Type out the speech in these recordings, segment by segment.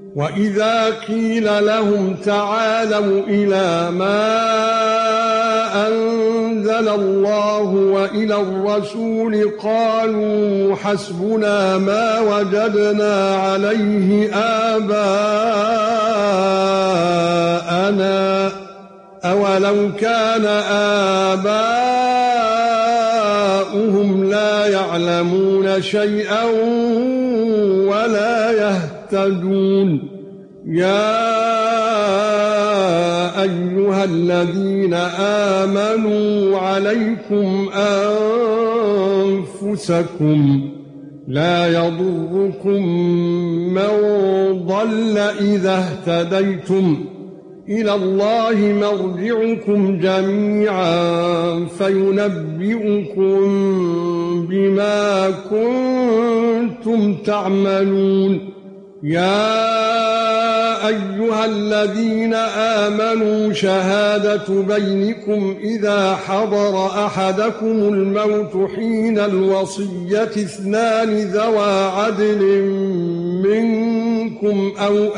وَإِذَا قِيلَ لَهُمْ تَعَالَوْا إِلَى مَا أَنزَلَ اللَّهُ وَإِلَى الرَّسُولِ قَالُوا حَسْبُنَا مَا وَجَدْنَا عَلَيْهِ آبَاءَنَا أَوَلَوْ كَانَ آبَاؤُهُمْ لَا يَعْلَمُونَ شَيْئًا وَلَا يَهْتَدُونَ يَا أَيُّهَا الَّذِينَ آمَنُوا عَلَيْكُمْ أَنفُسَكُمْ لَا يَضُرُّكُم مَّن ضَلَّ إِذَا اهْتَدَيْتُمْ إِلَى اللَّهِ مَرْجِعُكُمْ جَمِيعًا فَيُنَبِّئُكُم بِمَا كُنتُمْ تَعْمَلُونَ يَا أَيُّهَا الَّذِينَ آمَنُوا شَهَادَةُ بَيْنِكُمْ إِذَا حَضَرَ أَحَدَكُمُ الْمَوْتُ حِينَ الْوَصِيَّةِ اثْنَانِ ذَوَا عَدْلٍ مِنكُمْ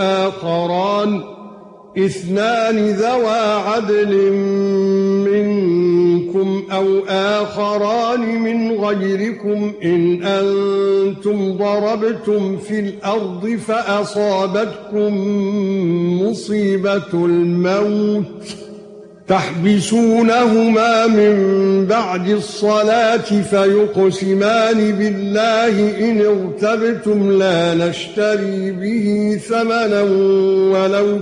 أَوْ آخَرَانِ مِنْ غَيْرِكُمْ إِنْ أَنْتُمْ ضَرَبْتُمْ فِي الْأَرْضِ فَأَصَابَتْكُمْ مُصِيبَةُ الْمَوْتِ تَحْبِسُونَهُمَا مِنْ بَعْدِ الصَّلَاةِ فَيُقْسِمَانِ بِاللَّهِ إِنِ ارْتَبْتُمْ لَا نَشْتَرِي بِهِ ثَمَنًا وَلَوْ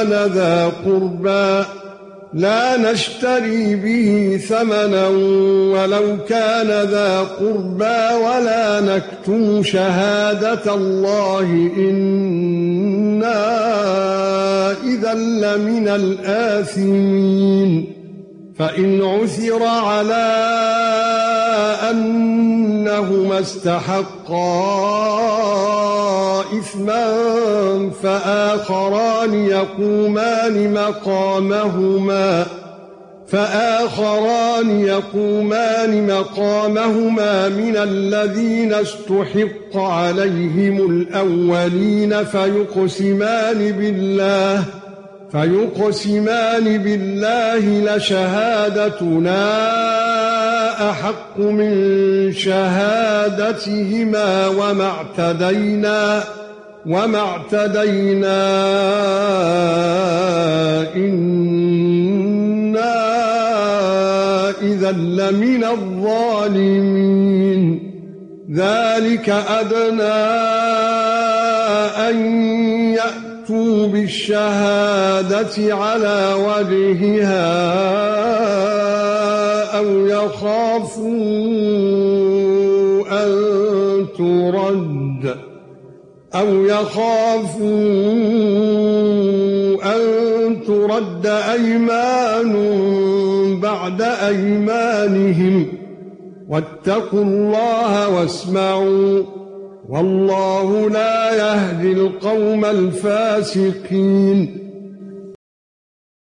كَانَ ذَا قُرْبَى وَلَا نَكْتُمُ شَهَادَةَ اللَّهِ إِنَّا إِذًا لَّمِنَ الْآثِمِينَ فَإِنْ عُثِرَ عَلَى أَنَّهُمَا اسْتَحَقَّا إِثْمًا فَآخَرَانِ يَقُومَانِ مَقَامَهُمَا مِنَ الَّذِينَ اسْتُحِقَّ عَلَيْهِمُ الْأَوَّلِينَ فَيُقْسِمَانِ بِاللَّهِ لَشَهَادَتُنَا أَحَقُّ مِنْ شَهَادَتِهِمَا وَمَا اعْتَدَيْنَا إِنَّا إِذًا لَّمِنَ الظَّالِمِينَ ذَلِكَ أَدْنَى أَن يَأْتُوا بِالشَّهَادَةِ عَلَى وَجْهِهَا أَوْ يَخَافُوا أَن تُرَدَّ أَيْمَانٌ بَعْدَ أَيْمَانِهِمْ وَاتَّقُوا اللَّهَ وَاسْمَعُوا وَاللَّهُ لَا يَهْدِي الْقَوْمَ الْفَاسِقِينَ